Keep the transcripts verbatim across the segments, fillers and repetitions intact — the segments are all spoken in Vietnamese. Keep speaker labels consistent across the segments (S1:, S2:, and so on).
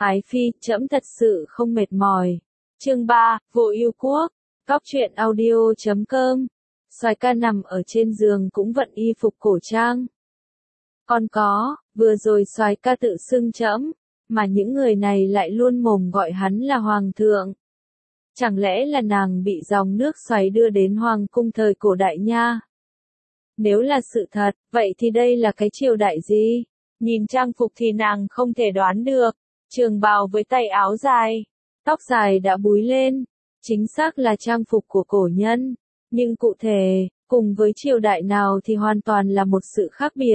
S1: Ái phi, trẫm thật sự không mệt mỏi. Chương ba, Vô Yêu Quốc. Cóc truyện audio chấm com. Soái ca nằm ở trên giường cũng vận y phục cổ trang. Còn có, vừa rồi soái ca tự xưng trẫm, mà những người này lại luôn mồm gọi hắn là hoàng thượng. Chẳng lẽ là nàng bị dòng nước xoáy đưa đến hoàng cung thời cổ đại nha? Nếu là sự thật, vậy thì đây là cái triều đại gì? Nhìn trang phục thì nàng không thể đoán được. Trường bào với tay áo dài, tóc dài đã búi lên, chính xác là trang phục của cổ nhân, nhưng cụ thể, cùng với triều đại nào thì hoàn toàn là một sự khác biệt.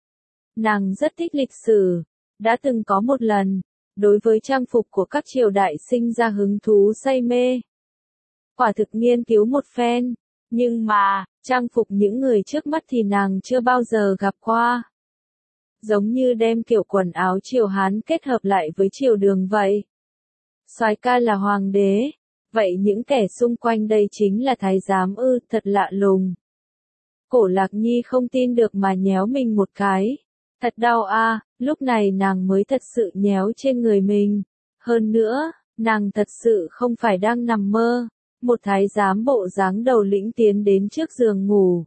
S1: Nàng rất thích lịch sử, đã từng có một lần, đối với trang phục của các triều đại sinh ra hứng thú say mê. Quả thực nghiên cứu một phen, nhưng mà, trang phục những người trước mắt thì nàng chưa bao giờ gặp qua. Giống như đem kiểu quần áo triều Hán kết hợp lại với triều Đường vậy. Soái ca là hoàng đế, vậy những kẻ xung quanh đây chính là thái giám ư, thật lạ lùng. Cổ Lạc Nhi không tin được mà nhéo mình một cái. Thật đau a, lúc này nàng mới thật sự nhéo trên người mình. Hơn nữa, nàng thật sự không phải đang nằm mơ. Một thái giám bộ dáng đầu lĩnh tiến đến trước giường ngủ.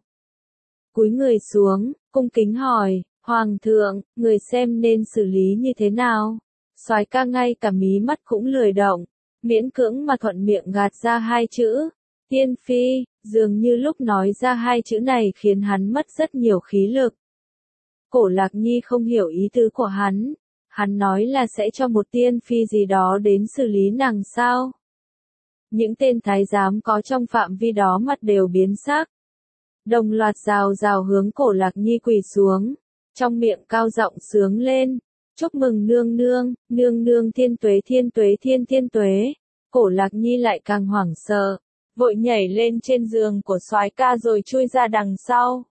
S1: Cúi người xuống, cung kính hỏi, Hoàng thượng, người xem nên xử lý như thế nào? Soái ca ngay cả mí mắt cũng lười động, miễn cưỡng mà thuận miệng gạt ra hai chữ, tiên phi, dường như lúc nói ra hai chữ này khiến hắn mất rất nhiều khí lực. Cổ Lạc Nhi không hiểu ý tứ của hắn, hắn nói là sẽ cho một tiên phi gì đó đến xử lý nàng sao? Những tên thái giám có trong phạm vi đó mặt đều biến sắc. Đồng loạt rào rào hướng Cổ Lạc Nhi quỳ xuống, trong miệng cao giọng sướng lên, chúc mừng nương nương, nương nương thiên tuế thiên tuế thiên thiên tuế. Cổ Lạc Nhi lại càng hoảng sợ, vội nhảy lên trên giường của soái ca rồi chui ra đằng sau.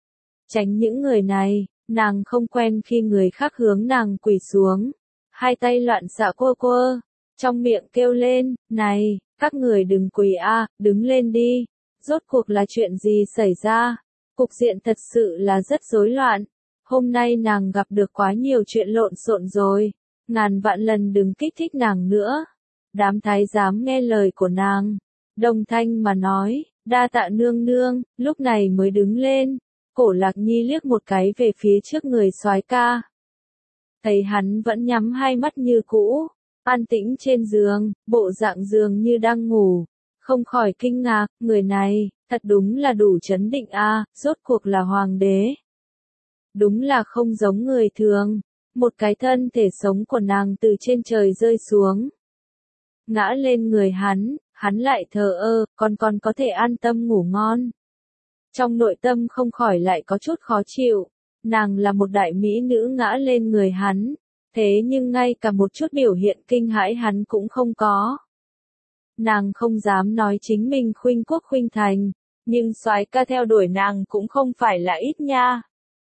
S1: Tránh những người này, nàng không quen khi người khác hướng nàng quỳ xuống, hai tay loạn xạ quơ quơ, trong miệng kêu lên, này, các người đừng quỳ a, đứng lên đi. Rốt cuộc là chuyện gì xảy ra? Cục diện thật sự là rất rối loạn. Hôm nay nàng gặp được quá nhiều chuyện lộn xộn rồi, ngàn vạn lần đừng kích thích nàng nữa. Đám thái giám nghe lời của nàng, đồng thanh mà nói, đa tạ nương nương, lúc này mới đứng lên. Cổ Lạc Nhi liếc một cái về phía trước người soái ca. Thấy hắn vẫn nhắm hai mắt như cũ, an tĩnh trên giường, bộ dạng giường như đang ngủ, không khỏi kinh ngạc, người này, thật đúng là đủ trấn định a, rốt cuộc là hoàng đế. Đúng là không giống người thường, một cái thân thể sống của nàng từ trên trời rơi xuống. Ngã lên người hắn, hắn lại thờ ơ, còn còn có thể an tâm ngủ ngon. Trong nội tâm không khỏi lại có chút khó chịu, nàng là một đại mỹ nữ ngã lên người hắn, thế nhưng ngay cả một chút biểu hiện kinh hãi hắn cũng không có. Nàng không dám nói chính mình khuynh quốc khuynh thành, nhưng soái ca theo đuổi nàng cũng không phải là ít nha.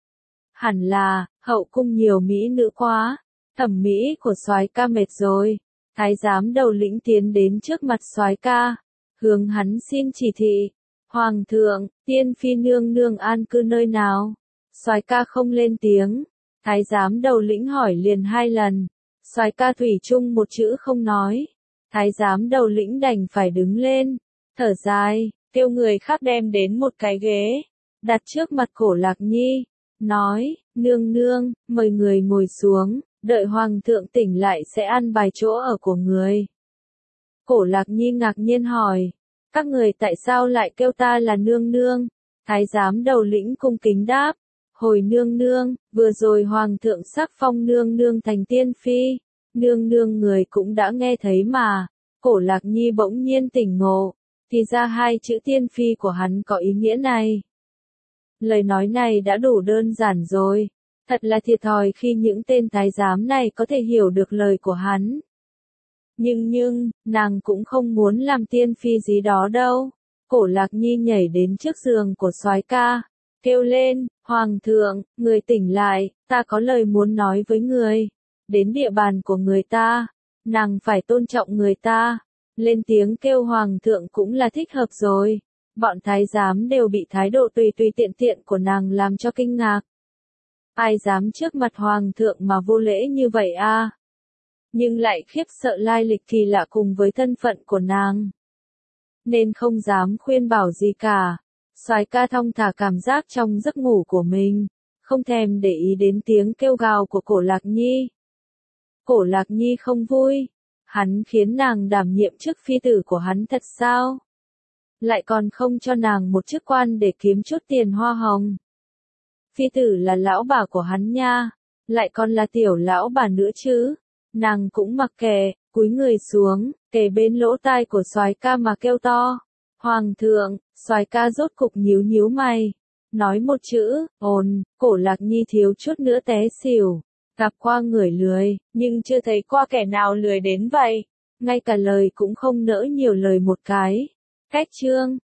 S1: Hẳn là, hậu cung nhiều mỹ nữ quá, thẩm mỹ của soái ca mệt rồi. Thái giám đầu lĩnh tiến đến trước mặt soái ca, hướng hắn xin chỉ thị. Hoàng thượng, tiên phi nương nương an cư nơi nào? Soái ca không lên tiếng. Thái giám đầu lĩnh hỏi liền hai lần. Soái ca thủy chung một chữ không nói. Thái giám đầu lĩnh đành phải đứng lên, thở dài, kêu người khác đem đến một cái ghế, đặt trước mặt Cổ Lạc Nhi, nói, nương nương, mời người ngồi xuống, đợi hoàng thượng tỉnh lại sẽ ăn bài chỗ ở của người. Cổ Lạc Nhi ngạc nhiên hỏi, các người tại sao lại kêu ta là nương nương? Thái giám đầu lĩnh cung kính đáp, hồi nương nương, vừa rồi hoàng thượng sắc phong nương nương thành tiên phi. Nương nương người cũng đã nghe thấy mà. Cổ Lạc Nhi bỗng nhiên tỉnh ngộ, thì ra hai chữ tiên phi của hắn có ý nghĩa này. Lời nói này đã đủ đơn giản rồi, thật là thiệt thòi khi những tên thái giám này có thể hiểu được lời của hắn. Nhưng nhưng, nàng cũng không muốn làm tiên phi gì đó đâu. Cổ Lạc Nhi nhảy đến trước giường của soái ca, kêu lên, Hoàng thượng, người tỉnh lại, ta có lời muốn nói với người. Đến địa bàn của người ta, nàng phải tôn trọng người ta, lên tiếng kêu hoàng thượng cũng là thích hợp rồi. Bọn thái giám đều bị thái độ tùy tùy tiện tiện của nàng làm cho kinh ngạc. Ai dám trước mặt hoàng thượng mà vô lễ như vậy a? nhưng lại khiếp sợ lai lịch kỳ lạ cùng với thân phận của nàng. Nên không dám khuyên bảo gì cả. Soái ca thong thả cảm giác trong giấc ngủ của mình, không thèm để ý đến tiếng kêu gào của Cổ Lạc Nhi. Cổ Lạc Nhi không vui. Hắn khiến nàng đảm nhiệm chức phi tử của hắn thật sao? Lại còn không cho nàng một chức quan để kiếm chút tiền hoa hồng. Phi tử là lão bà của hắn nha, lại còn là tiểu lão bà nữa chứ. Nàng cũng mặc kệ, cúi người xuống, kề bên lỗ tai của soái ca mà kêu to. Hoàng thượng, soái ca rốt cục nhíu nhíu mày. Nói một chữ, ồn, Cổ Lạc Nhi thiếu chút nữa té xỉu. Gặp qua người lười, nhưng chưa thấy qua kẻ nào lười đến vậy. Ngay cả lời cũng không nỡ nhiều lời một cái. Cách chương.